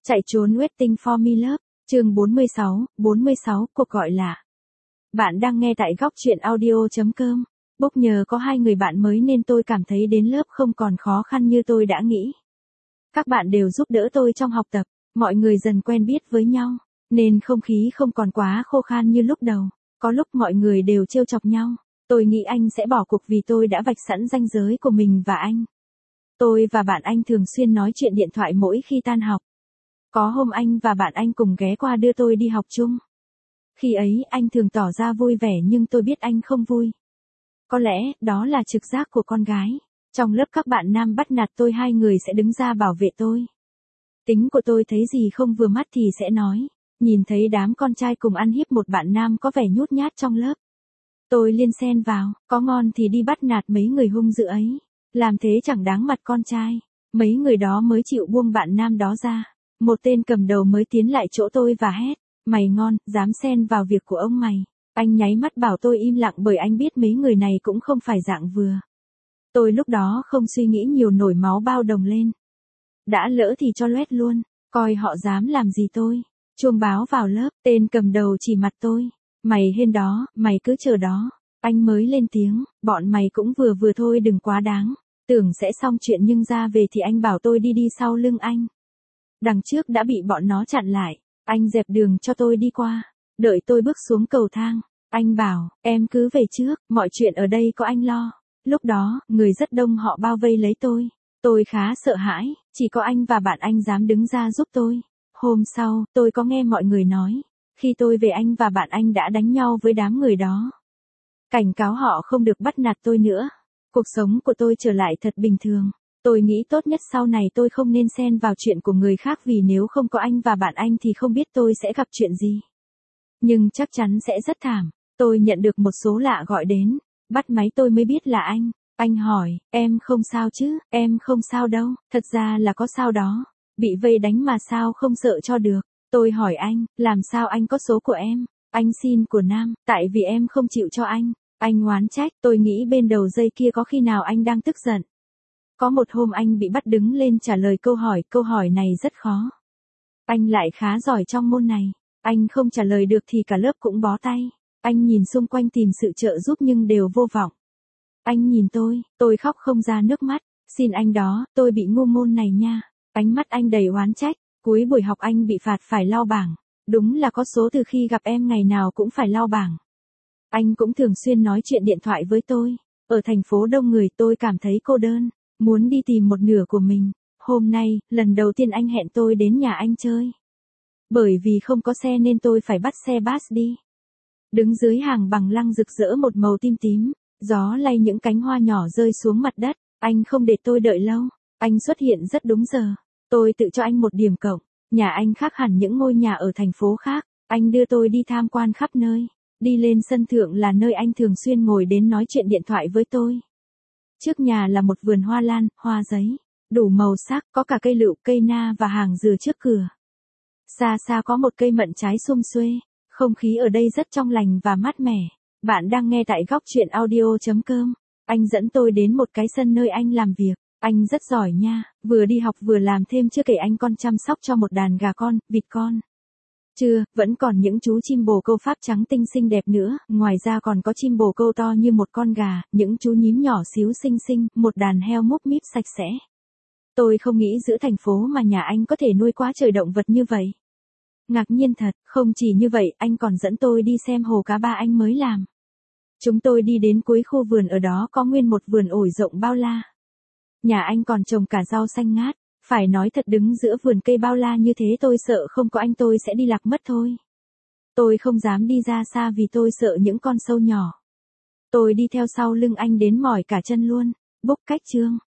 Chạy trốn Waiting for Me Love, chương 46, cuộc gọi lạ. Bạn đang nghe tại góc truyện audio.com. Book nhờ có 2 người bạn mới nên tôi cảm thấy đến lớp không còn khó khăn như tôi đã nghĩ. Các bạn đều giúp đỡ tôi trong học tập, mọi người dần quen biết với nhau, nên không khí không còn quá khô khan như lúc đầu. Có lúc mọi người đều trêu chọc nhau. Tôi nghĩ anh sẽ bỏ cuộc vì tôi đã vạch sẵn ranh giới của mình và anh. Tôi và bạn anh thường xuyên nói chuyện điện thoại mỗi khi tan học. Có hôm anh và bạn anh cùng ghé qua đưa tôi đi học chung. Khi ấy anh thường tỏ ra vui vẻ nhưng tôi biết anh không vui. Có lẽ đó là trực giác của con gái. Trong lớp các bạn nam bắt nạt tôi 2 người sẽ đứng ra bảo vệ tôi. Tính của tôi thấy gì không vừa mắt thì sẽ nói. Nhìn thấy đám con trai cùng ăn hiếp một bạn nam có vẻ nhút nhát trong lớp. Tôi liên xen vào, có ngon thì đi bắt nạt mấy người hung dữ ấy. Làm thế chẳng đáng mặt con trai. Mấy người đó mới chịu buông bạn nam đó ra. Một tên cầm đầu mới tiến lại chỗ tôi và hét. Mày ngon, dám xen vào việc của ông mày. Anh nháy mắt bảo tôi im lặng bởi anh biết mấy người này cũng không phải dạng vừa. Tôi lúc đó không suy nghĩ nhiều nổi máu bao đồng lên. Đã lỡ thì cho loét luôn, coi họ dám làm gì tôi. Chuông báo vào lớp, tên cầm đầu chỉ mặt tôi. Mày hên đó, mày cứ chờ đó. Anh mới lên tiếng, bọn mày cũng vừa thôi đừng quá đáng. Tưởng sẽ xong chuyện nhưng ra về thì anh bảo tôi đi sau lưng anh. Đằng trước đã bị bọn nó chặn lại. Anh dẹp đường cho tôi đi qua. Đợi tôi bước xuống cầu thang. Anh bảo, em cứ về trước, mọi chuyện ở đây có anh lo. Lúc đó, người rất đông họ bao vây lấy tôi. Tôi khá sợ hãi, chỉ có anh và bạn anh dám đứng ra giúp tôi. Hôm sau, tôi có nghe mọi người nói. Khi tôi về anh và bạn anh đã đánh nhau với đám người đó. Cảnh cáo họ không được bắt nạt tôi nữa. Cuộc sống của tôi trở lại thật bình thường. Tôi nghĩ tốt nhất sau này tôi không nên xen vào chuyện của người khác vì nếu không có anh và bạn anh thì không biết tôi sẽ gặp chuyện gì. Nhưng chắc chắn sẽ rất thảm. Tôi nhận được một số lạ gọi đến. Bắt máy tôi mới biết là anh. Anh hỏi, em không sao chứ? Em không sao đâu. Thật ra là có sao đó. Bị vây đánh mà sao không sợ cho được. Tôi hỏi anh, làm sao anh có số của em? Anh xin của Nam, tại vì em không chịu cho anh. Anh oán trách, tôi nghĩ bên đầu dây kia có khi nào anh đang tức giận. Có một hôm anh bị bắt đứng lên trả lời câu hỏi này rất khó. Anh lại khá giỏi trong môn này. Anh không trả lời được thì cả lớp cũng bó tay. Anh nhìn xung quanh tìm sự trợ giúp nhưng đều vô vọng. Anh nhìn tôi khóc không ra nước mắt. Xin anh đó, tôi bị ngu môn này nha. Ánh mắt anh đầy oán trách. Cuối buổi học anh bị phạt phải lau bảng. Đúng là có số từ khi gặp em ngày nào cũng phải lau bảng. Anh cũng thường xuyên nói chuyện điện thoại với tôi. Ở thành phố đông người tôi cảm thấy cô đơn. Muốn đi tìm một nửa của mình. Hôm nay, lần đầu tiên anh hẹn tôi đến nhà anh chơi. Bởi vì không có xe nên tôi phải bắt xe bus đi. Đứng dưới hàng bằng lăng rực rỡ một màu tím tím. Gió lay những cánh hoa nhỏ rơi xuống mặt đất. Anh không để tôi đợi lâu. Anh xuất hiện rất đúng giờ. Tôi tự cho anh một điểm cộng. Nhà anh khác hẳn những ngôi nhà ở thành phố khác. Anh đưa tôi đi tham quan khắp nơi. Đi lên sân thượng là nơi anh thường xuyên ngồi đến nói chuyện điện thoại với tôi. Trước nhà là một vườn hoa lan, hoa giấy. Đủ màu sắc, có cả cây lựu, cây na và hàng dừa trước cửa. Xa xa có một cây mận trái sum xuê. Không khí ở đây rất trong lành và mát mẻ. Bạn đang nghe tại góc truyện audio.com. Anh dẫn tôi đến một cái sân nơi anh làm việc. Anh rất giỏi nha, vừa đi học vừa làm thêm chưa kể anh còn chăm sóc cho một đàn gà con, vịt con. Chưa, vẫn còn những chú chim bồ câu Pháp trắng tinh xinh đẹp nữa, ngoài ra còn có chim bồ câu to như một con gà, những chú nhím nhỏ xíu xinh xinh, một đàn heo múp míp sạch sẽ. Tôi không nghĩ giữa thành phố mà nhà anh có thể nuôi quá trời động vật như vậy. Ngạc nhiên thật, không chỉ như vậy, anh còn dẫn tôi đi xem hồ cá ba anh mới làm. Chúng tôi đi đến cuối khu vườn ở đó có nguyên một vườn ổi rộng bao la. Nhà anh còn trồng cả rau xanh ngát, phải nói thật đứng giữa vườn cây bao la như thế tôi sợ không có anh tôi sẽ đi lạc mất thôi. Tôi không dám đi ra xa vì tôi sợ những con sâu nhỏ. Tôi đi theo sau lưng anh đến mỏi cả chân luôn. Book cách chương.